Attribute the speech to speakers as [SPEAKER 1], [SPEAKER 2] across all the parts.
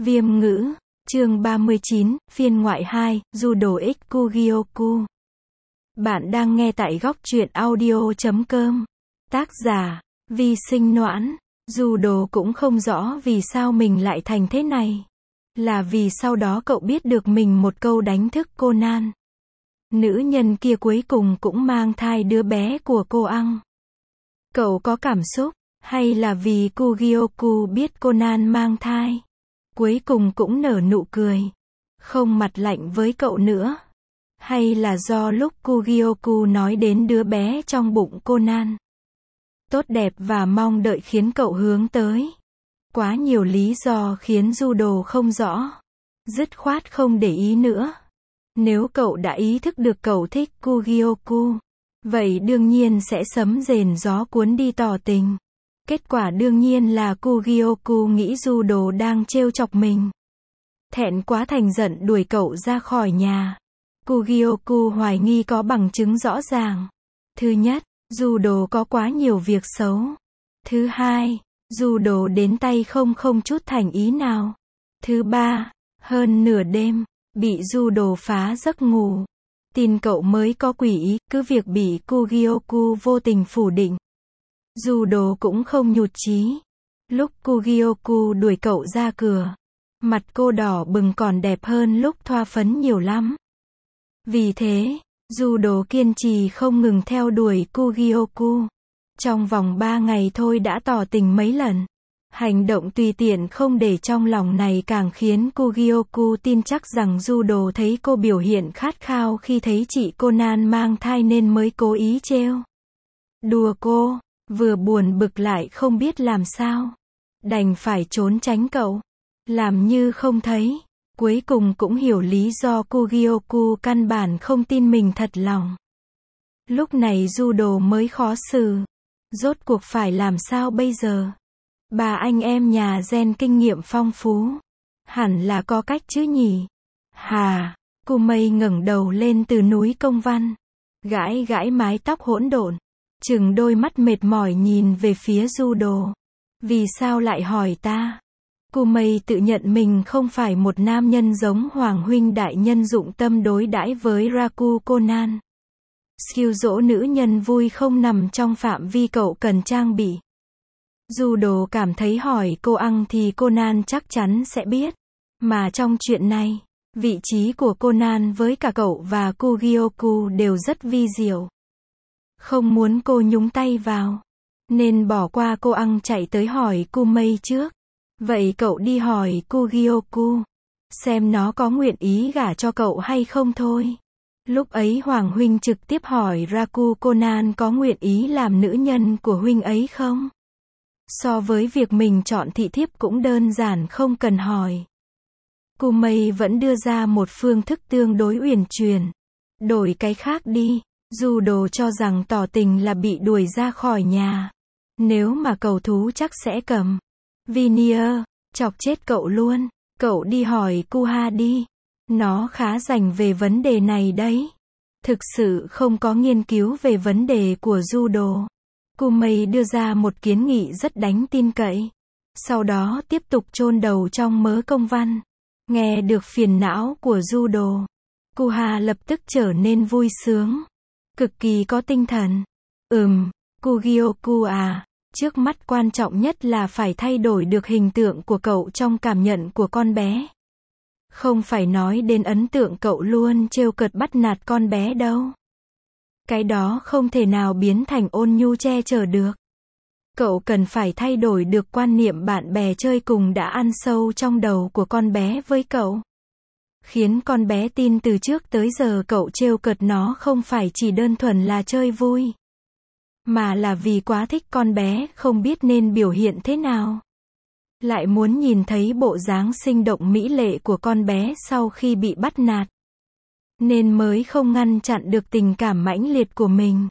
[SPEAKER 1] Viêm ngữ, chương 39, phiên ngoại 2, Judo X Kugioku. Bạn đang nghe tại góc truyện audio.com. Tác giả, Vi Sinh Noãn. Judo cũng không rõ vì sao mình lại thành thế này. Là vì sau đó cậu biết được mình một câu đánh thức Conan. Nữ nhân kia cuối cùng cũng mang thai đứa bé của cô ăn. Cậu có cảm xúc, hay là vì Kugioku biết Conan mang thai? Cuối cùng cũng nở nụ cười. Không mặt lạnh với cậu nữa. Hay là do lúc Kugioku nói đến đứa bé trong bụng Conan tốt đẹp và mong đợi khiến cậu hướng tới. Quá nhiều lý do khiến Judo không rõ. Dứt khoát không để ý nữa. Nếu cậu đã ý thức được cậu thích Kugioku, vậy đương nhiên sẽ sấm rền gió cuốn đi tỏ tình. Kết quả đương nhiên là Kugioku nghĩ Judo đang trêu chọc mình. Thẹn quá thành giận đuổi cậu ra khỏi nhà. Kugioku hoài nghi có bằng chứng rõ ràng. Thứ nhất, Judo có quá nhiều việc xấu. Thứ hai, Judo đến tay không chút thành ý nào. Thứ ba, hơn nửa đêm, bị Judo phá giấc ngủ. Tin cậu mới có quỷ ý, cứ việc bị Kugioku vô tình phủ định. Judo cũng không nhụt chí. Lúc Kugioku đuổi cậu ra cửa, mặt cô đỏ bừng còn đẹp hơn lúc thoa phấn nhiều lắm. Vì thế, Judo kiên trì không ngừng theo đuổi Kugioku. Trong vòng 3 ngày thôi đã tỏ tình mấy lần. Hành động tùy tiện không để trong lòng này càng khiến Kugioku tin chắc rằng Judo thấy cô biểu hiện khát khao khi thấy chị Conan mang thai nên mới cố ý trêu đùa cô. Vừa buồn bực lại không biết làm sao, đành phải trốn tránh cậu, làm như không thấy. Cuối cùng cũng hiểu lý do Kugioku căn bản không tin mình thật lòng. Lúc này Judo mới khó xử. Rốt cuộc phải làm sao bây giờ? Bà anh em nhà gen kinh nghiệm phong phú, hẳn là có cách chứ nhỉ? Hà, Kumei ngẩng đầu lên từ núi công văn, gãi gãi mái tóc hỗn độn, chừng đôi mắt mệt mỏi nhìn về phía Judo. Vì sao lại hỏi ta? Kumei tự nhận mình không phải một nam nhân giống Hoàng huynh đại nhân dụng tâm đối đãi với Raku Conan. Skill dỗ nữ nhân vui không nằm trong phạm vi cậu cần trang bị. Judo cảm thấy hỏi cô ăn thì Conan chắc chắn sẽ biết. Mà trong chuyện này, vị trí của Conan với cả cậu và Kugioku đều rất vi diệu. Không muốn cô nhúng tay vào, nên bỏ qua cô ăn chạy tới hỏi Kumei trước. Vậy cậu đi hỏi Kugioku, xem nó có nguyện ý gả cho cậu hay không thôi. Lúc ấy Hoàng huynh trực tiếp hỏi Raku Conan có nguyện ý làm nữ nhân của huynh ấy không? So với việc mình chọn thị thiếp cũng đơn giản không cần hỏi. Kumei vẫn đưa ra một phương thức tương đối uyển chuyển. Đổi cái khác đi, Judo cho rằng tỏ tình là bị đuổi ra khỏi nhà. Nếu mà cầu thú chắc sẽ cầm Vinier, chọc chết cậu luôn. Cậu đi hỏi Kuha đi. Nó khá rành về vấn đề này đấy. Thực sự không có nghiên cứu về vấn đề của Judo. Kumei đưa ra một kiến nghị rất đáng tin cậy. Sau đó tiếp tục chôn đầu trong mớ công văn. Nghe được phiền não của Judo, Kuha lập tức trở nên vui sướng. Cực kỳ có tinh thần. Kugioku à, trước mắt quan trọng nhất là phải thay đổi được hình tượng của cậu trong cảm nhận của con bé. Không phải nói đến ấn tượng cậu luôn trêu cợt bắt nạt con bé đâu. Cái đó không thể nào biến thành ôn nhu che chở được. Cậu cần phải thay đổi được quan niệm bạn bè chơi cùng đã ăn sâu trong đầu của con bé với cậu. Khiến con bé tin từ trước tới giờ cậu trêu cợt nó không phải chỉ đơn thuần là chơi vui, mà là vì quá thích con bé không biết nên biểu hiện thế nào. Lại muốn nhìn thấy bộ dáng sinh động mỹ lệ của con bé sau khi bị bắt nạt. Nên mới không ngăn chặn được tình cảm mãnh liệt của mình.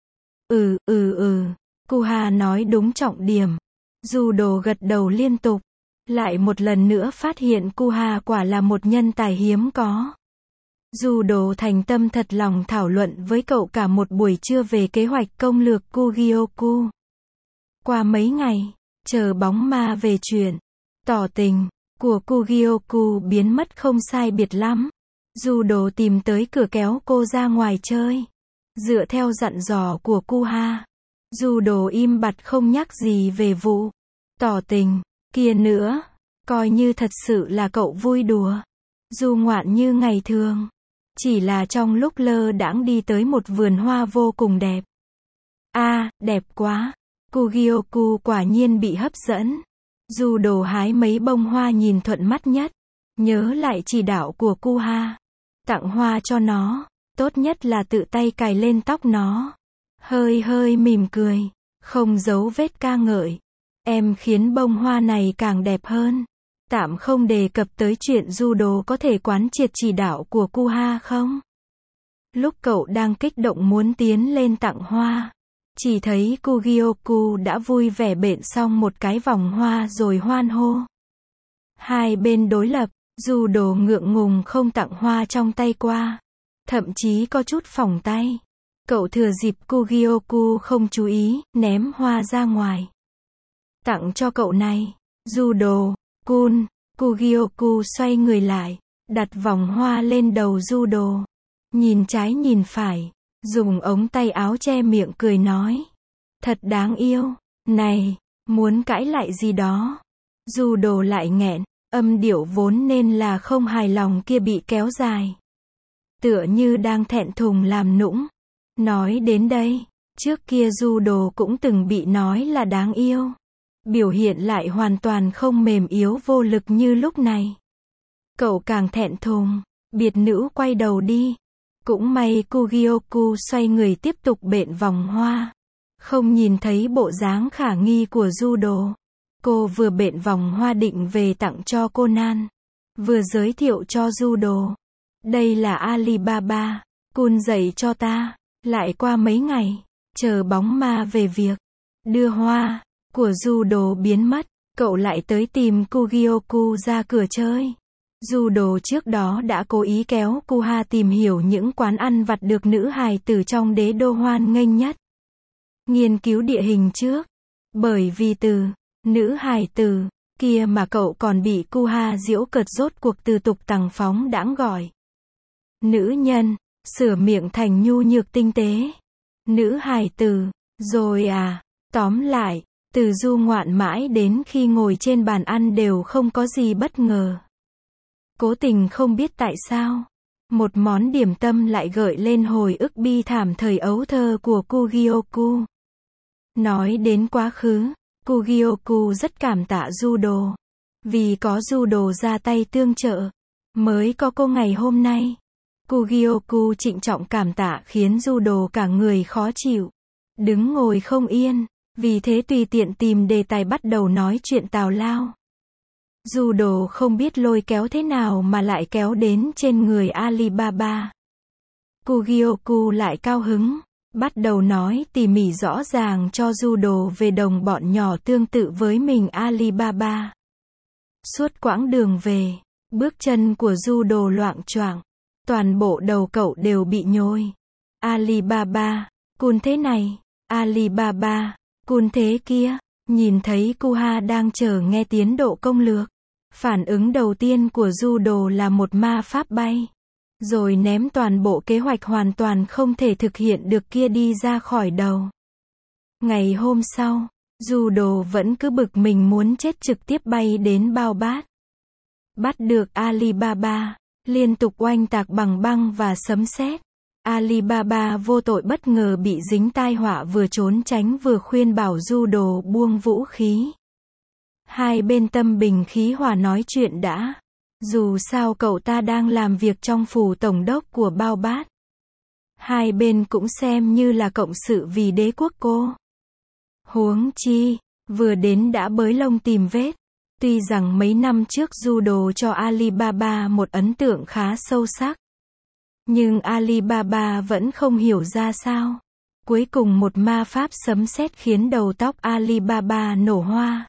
[SPEAKER 1] Kuha nói đúng trọng điểm. Judo gật đầu liên tục. Lại một lần nữa phát hiện Kuha quả là một nhân tài hiếm có. Judo thành tâm thật lòng thảo luận với cậu cả một buổi trưa về kế hoạch công lược Kugioku. Qua mấy ngày, chờ bóng ma về chuyện tỏ tình, của Kugioku biến mất không sai biệt lắm. Judo tìm tới cửa kéo cô ra ngoài chơi. Dựa theo dặn dò của Kuha, Judo im bặt không nhắc gì về vụ tỏ tình kia nữa. Coi như thật sự là cậu vui đùa, du ngoạn như ngày thường. Chỉ là trong lúc lơ đãng đi tới một vườn hoa vô cùng đẹp. Đẹp quá. Kugioku quả nhiên bị hấp dẫn. Judo hái mấy bông hoa nhìn thuận mắt nhất. Nhớ lại chỉ đạo của Kuha. Tặng hoa cho nó, tốt nhất là tự tay cài lên tóc nó. Hơi mỉm cười, không giấu vết ca ngợi. Em khiến bông hoa này càng đẹp hơn. Tạm không đề cập tới chuyện Judo có thể quán triệt chỉ đạo của Kuha không. Lúc cậu đang kích động muốn tiến lên tặng hoa, chỉ thấy Kugioku đã vui vẻ bện xong một cái vòng hoa rồi hoan hô. Hai bên đối lập, Judo ngượng ngùng không tặng hoa trong tay qua. Thậm chí có chút phỏng tay. Cậu thừa dịp Kugioku không chú ý, ném hoa ra ngoài. Tặng cho cậu này. Judo-kun. Kugioku xoay người lại, đặt vòng hoa lên đầu Judo. Nhìn trái nhìn phải, dùng ống tay áo che miệng cười nói. Thật đáng yêu. Này, muốn cãi lại gì đó. Judo lại nghẹn, âm điệu vốn nên là không hài lòng kia bị kéo dài. Tựa như đang thẹn thùng làm nũng. Nói đến đây, trước kia Judo cũng từng bị nói là đáng yêu. Biểu hiện lại hoàn toàn không mềm yếu vô lực như lúc này. Cậu càng thẹn thùng, biệt nữ quay đầu đi. Cũng may Kugioku xoay người tiếp tục bện vòng hoa. Không nhìn thấy bộ dáng khả nghi của Judo. Cô vừa bện vòng hoa định về tặng cho Conan. Vừa giới thiệu cho Judo. Đây là Alibaba, Kun dạy cho ta. Lại qua mấy ngày, chờ bóng ma về việc đưa hoa của Judo biến mất, cậu lại tới tìm Kugioku ra cửa chơi. Judo trước đó đã cố ý kéo Kuha tìm hiểu những quán ăn vặt được nữ hài tử trong đế đô hoan nghênh nhất. Nghiên cứu địa hình trước. Bởi vì từ nữ hài tử kia mà cậu còn bị Kuha giễu cợt rốt cuộc từ tục tằng phóng đãng gọi. Nữ nhân, sửa miệng thành nhu nhược tinh tế. Nữ hài tử, rồi tóm lại, từ du ngoạn mãi đến khi ngồi trên bàn ăn đều không có gì bất ngờ. Cố tình không biết tại sao, một món điểm tâm lại gợi lên hồi ức bi thảm thời ấu thơ của Kugioku. Nói đến quá khứ, Kugioku rất cảm tạ Judo. Vì có Judo ra tay tương trợ, mới có cô ngày hôm nay. Kugioku trịnh trọng cảm tạ khiến Judo cả người khó chịu. Đứng ngồi không yên, vì thế tùy tiện tìm đề tài bắt đầu nói chuyện tào lao. Judo không biết lôi kéo thế nào mà lại kéo đến trên người Alibaba. Kugioku lại cao hứng, bắt đầu nói tỉ mỉ rõ ràng cho Judo về đồng bọn nhỏ tương tự với mình Alibaba. Suốt quãng đường về, bước chân của Judo loạng choạng, toàn bộ đầu cậu đều bị nhồi. Alibaba, Kun thế này, Alibaba, Kun thế kia. Nhìn thấy Kuha đang chờ nghe tiến độ công lược. Phản ứng đầu tiên của Judo là một ma pháp bay. Rồi ném toàn bộ kế hoạch hoàn toàn không thể thực hiện được kia đi ra khỏi đầu. Ngày hôm sau, Judo vẫn cứ bực mình muốn chết trực tiếp bay đến Bao Bát. Bắt được Alibaba, liên tục oanh tạc bằng băng và sấm sét. Alibaba vô tội bất ngờ bị dính tai họa vừa trốn tránh vừa khuyên bảo Judo buông vũ khí. Hai bên tâm bình khí hòa nói chuyện đã. Dù sao cậu ta đang làm việc trong phủ tổng đốc của Bao Bát. Hai bên cũng xem như là cộng sự vì đế quốc cô. Huống chi, vừa đến đã bới lông tìm vết. Tuy rằng mấy năm trước Judo cho Alibaba một ấn tượng khá sâu sắc. Nhưng Alibaba vẫn không hiểu ra sao. Cuối cùng một ma pháp sấm sét khiến đầu tóc Alibaba nổ hoa.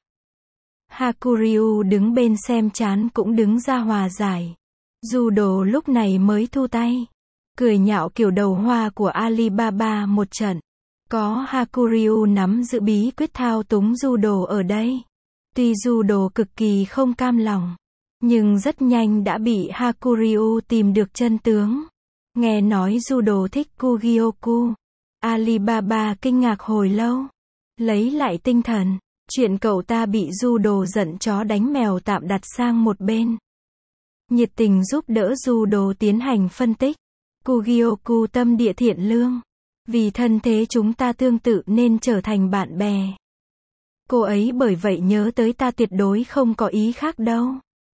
[SPEAKER 1] Hakuryu đứng bên xem chán cũng đứng ra hòa giải. Judo lúc này mới thu tay. Cười nhạo kiểu đầu hoa của Alibaba một trận. Có Hakuryu nắm giữ bí quyết thao túng Judo ở đây. Tuy Judo cực kỳ không cam lòng. Nhưng rất nhanh đã bị Hakuryu tìm được chân tướng. Nghe nói judo thích Kugioku. Alibaba kinh ngạc hồi lâu. Lấy lại tinh thần. Chuyện cậu ta bị judo giận chó đánh mèo tạm đặt sang một bên. Nhiệt tình giúp đỡ judo tiến hành phân tích. Kugioku tâm địa thiện lương. Vì thân thế chúng ta tương tự nên trở thành bạn bè. Cô ấy bởi vậy nhớ tới ta tuyệt đối không có ý khác đâu.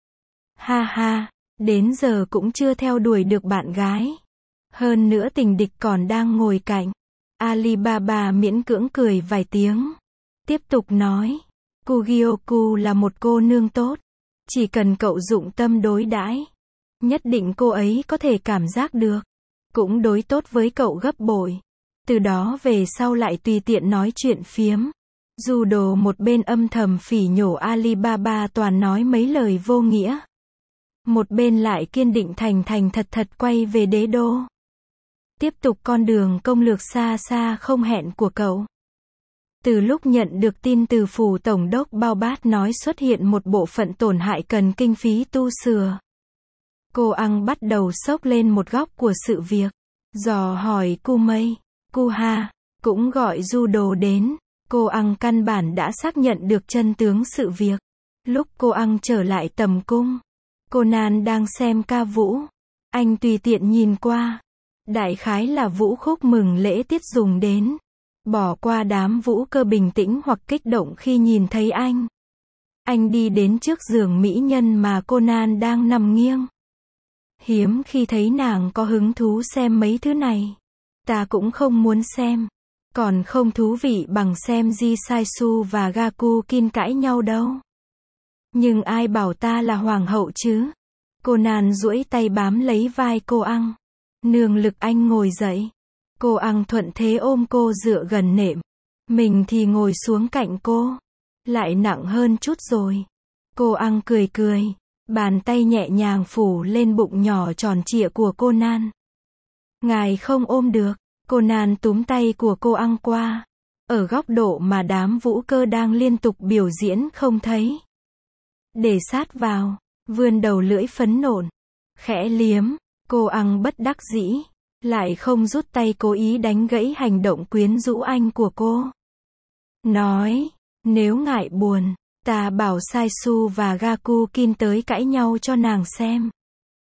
[SPEAKER 1] Ha ha, đến giờ cũng chưa theo đuổi được bạn gái. Hơn nữa tình địch còn đang ngồi cạnh. Alibaba miễn cưỡng cười vài tiếng. Tiếp tục nói, Kugioku là một cô nương tốt. Chỉ cần cậu dụng tâm đối đãi, nhất định cô ấy có thể cảm giác được. Cũng đối tốt với cậu gấp bội. Từ đó về sau lại tùy tiện nói chuyện phiếm. Judo một bên âm thầm phỉ nhổ Alibaba toàn nói mấy lời vô nghĩa. Một bên lại kiên định thành thành thật thật quay về đế đô. Tiếp tục con đường công lược xa xa không hẹn của cậu. Từ lúc nhận được tin từ phủ tổng đốc Bao Bát nói xuất hiện một bộ phận tổn hại cần kinh phí tu sửa. Cô Ăn bắt đầu xốc lên một góc của sự việc. Dò hỏi Kumei, Kuha, cũng gọi Judo đến. Cô Ăn căn bản đã xác nhận được chân tướng sự việc. Lúc cô Ăn trở lại tầm cung, Conan đang xem ca vũ. Anh tùy tiện nhìn qua. Đại khái là vũ khúc mừng lễ tiết dùng đến. Bỏ qua đám vũ cơ bình tĩnh hoặc kích động khi nhìn thấy anh. Anh đi đến trước giường mỹ nhân mà Conan đang nằm nghiêng. Hiếm khi thấy nàng có hứng thú xem mấy thứ này. Ta cũng không muốn xem. Còn không thú vị bằng xem Jisaisu và Gakukin cãi nhau đâu. Nhưng ai bảo ta là hoàng hậu chứ? Conan duỗi tay bám lấy vai cô Ăn. Nương lực anh ngồi dậy. Cô Ăn thuận thế ôm cô dựa gần nệm. Mình thì ngồi xuống cạnh cô. Lại nặng hơn chút rồi. Cô Ăn cười cười. Bàn tay nhẹ nhàng phủ lên bụng nhỏ tròn trịa của Conan. Ngài không ôm được. Conan túm tay của cô Ăn qua. Ở góc độ mà đám vũ cơ đang liên tục biểu diễn không thấy. Để sát vào. Vươn đầu lưỡi phấn nộn. Khẽ liếm. Cô Ăn bất đắc dĩ. Lại không rút tay cố ý đánh gãy hành động quyến rũ anh của cô. Nói. Nếu ngại buồn. Ta bảo Saisu và Gakukin tới cãi nhau cho nàng xem.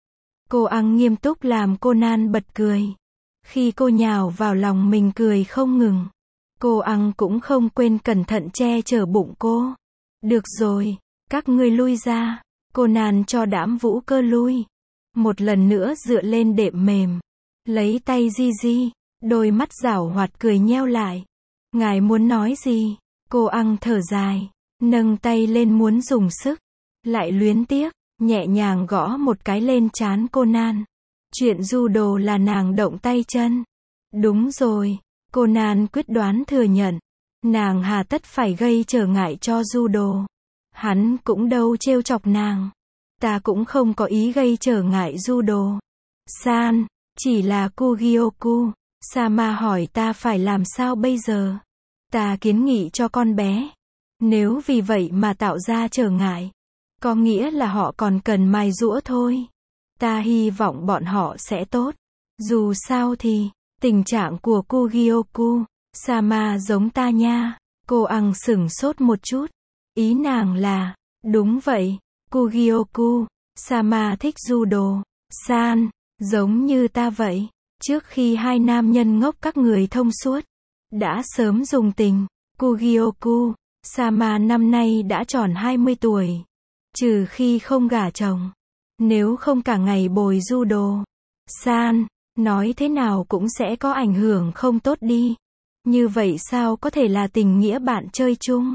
[SPEAKER 1] Cô Ăn nghiêm túc làm Conan bật cười. Khi cô nhào vào lòng mình cười không ngừng. Cô Ăn cũng không quên cẩn thận che chở bụng cô. Được rồi, các ngươi lui ra. Conan cho đám vũ cơ lui. Một lần nữa dựa lên đệm mềm. Lấy tay Gigi. Đôi mắt giảo hoạt cười nheo lại. Ngài muốn nói gì? Cô Ăn thở dài. Nâng tay lên muốn dùng sức. Lại luyến tiếc. Nhẹ nhàng gõ một cái lên trán Conan. Chuyện judo là nàng động tay chân. Đúng rồi. Conan quyết đoán thừa nhận. Nàng hà tất phải gây trở ngại cho judo. Hắn cũng đâu trêu chọc nàng. Ta cũng không có ý gây trở ngại judo. San, chỉ là Kugioku. Sama hỏi ta phải làm sao bây giờ. Ta kiến nghị cho con bé. Nếu vì vậy mà tạo ra trở ngại, có nghĩa là họ còn cần mài giũa thôi. Ta hy vọng bọn họ sẽ tốt. Dù sao thì, tình trạng của Kugioku, Sama giống ta nha. Cô Ăn sửng sốt một chút. Ý nàng là, đúng vậy, Kugioku, Sama thích judo. San, giống như ta vậy. Trước khi hai nam nhân ngốc các người thông suốt, đã sớm dùng tình. Kugioku, Sama năm nay đã tròn 20 tuổi. Trừ khi không gả chồng. Nếu không cả ngày bồi judo. San, nói thế nào cũng sẽ có ảnh hưởng không tốt đi. Như vậy sao có thể là tình nghĩa bạn chơi chung?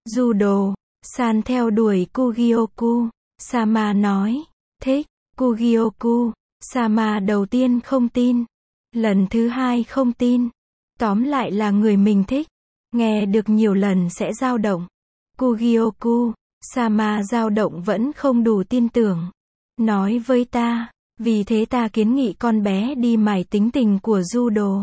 [SPEAKER 1] Judo, San theo đuổi Kugioku. Sama nói, thích. Kugioku, Sama đầu tiên không tin. Lần thứ hai không tin. Tóm lại là người mình thích. Nghe được nhiều lần sẽ dao động. Kugioku, Sama dao động vẫn không đủ tin tưởng. Nói với ta, vì thế ta kiến nghị con bé đi mài tính tình của judo.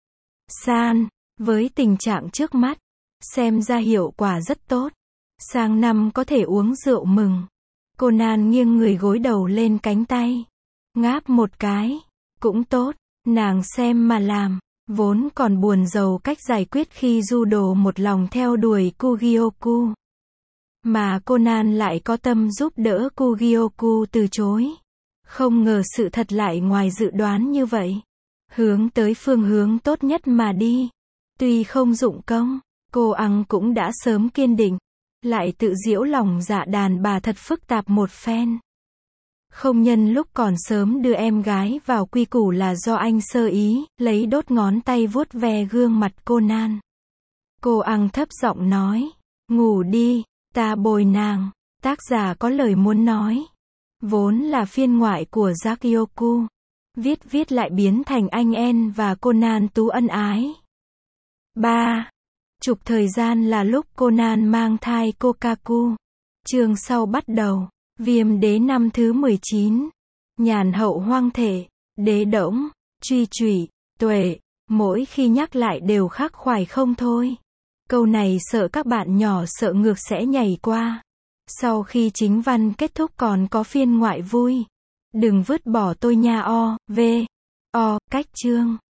[SPEAKER 1] San, với tình trạng trước mắt, xem ra hiệu quả rất tốt. Sang năm có thể uống rượu mừng. Conan nghiêng người gối đầu lên cánh tay. Ngáp một cái. Cũng tốt, nàng xem mà làm. Vốn còn buồn rầu cách giải quyết khi Judo một lòng theo đuổi Kugioku. Mà Conan lại có tâm giúp đỡ Kugioku từ chối. Không ngờ sự thật lại ngoài dự đoán như vậy. Hướng tới phương hướng tốt nhất mà đi. Tuy không dụng công, cô Ăng cũng đã sớm kiên định. Lại tự giễu lòng dạ đàn bà thật phức tạp một phen. Không nhân lúc còn sớm đưa em gái vào quy củ là do anh sơ ý, lấy đốt ngón tay vuốt ve gương mặt Conan. Cô Ăng thấp giọng nói, ngủ đi, ta bồi nàng. Tác giả có lời muốn nói. Vốn là phiên ngoại của Zakyoku. Viết lại biến thành anh En và Conan tú ân ái. 3. Chụp thời gian là lúc Conan mang thai Kokaku. Chương sau bắt đầu. Viêm đế năm thứ 19. Nhàn hậu hoang thể. Đế đỗng. Truy trụy. Tuệ. Mỗi khi nhắc lại đều khắc khoải không thôi. Câu này sợ các bạn nhỏ sợ ngược sẽ nhảy qua. Sau khi chính văn kết thúc còn có phiên ngoại vui. Đừng vứt bỏ tôi nha cách chương.